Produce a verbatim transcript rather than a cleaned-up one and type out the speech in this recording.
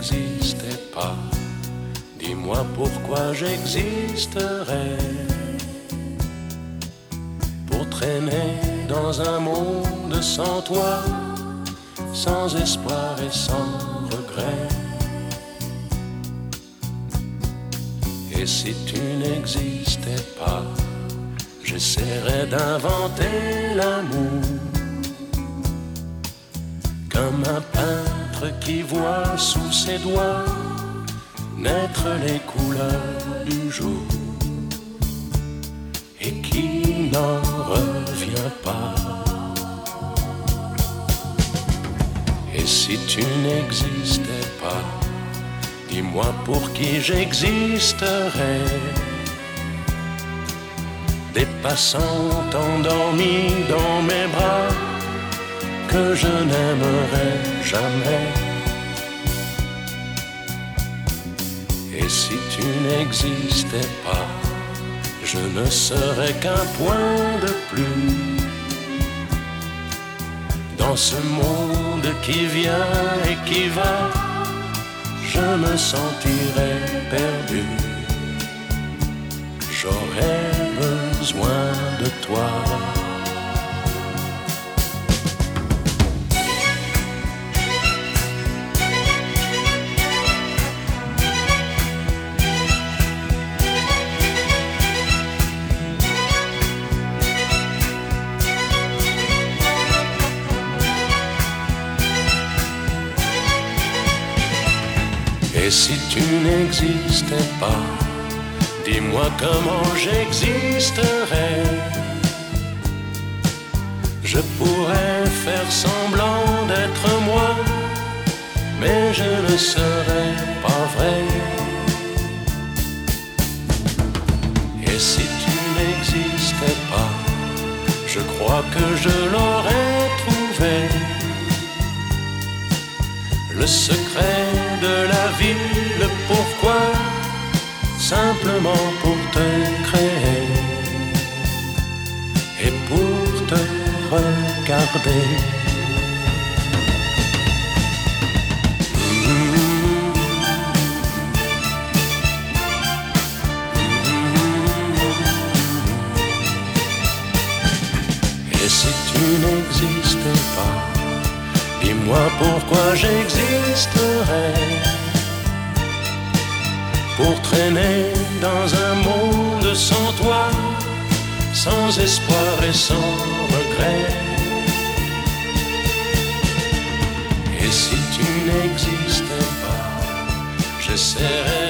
n'existais pas, dis-moi pourquoi j'existerais. Pour traîner dans un monde sans toi, sans espoir et sans regret. Et si tu n'existais pas, j'essaierais d'inventer l'amour, comme un peintre qui voit sous ses doigts naître les couleurs du jour et qui n'en revient pas. Et si tu n'existais pas, dis-moi pour qui j'existerais. Des passants endormis dans mes bras que je n'aimerais jamais. Et si tu n'existais pas, je ne serais qu'un point de plus dans ce monde qui vient et qui va. Je me sentirais perdu. J'aurais besoin de toi. Et si tu n'existais pas, dis-moi comment j'existerais. Je pourrais faire semblant d'être moi, mais je ne serais pas vrai. Et si tu n'existais pas, je crois que je l'aurais trouvé. Le secret de la vie, le pourquoi, simplement pour te créer et pour te regarder. Et si tu n'existais pas, dis-moi pourquoi j'existerais. Pour traîner dans un monde sans toi, sans espoir et sans regret. Et si tu n'existais pas, j'essaierais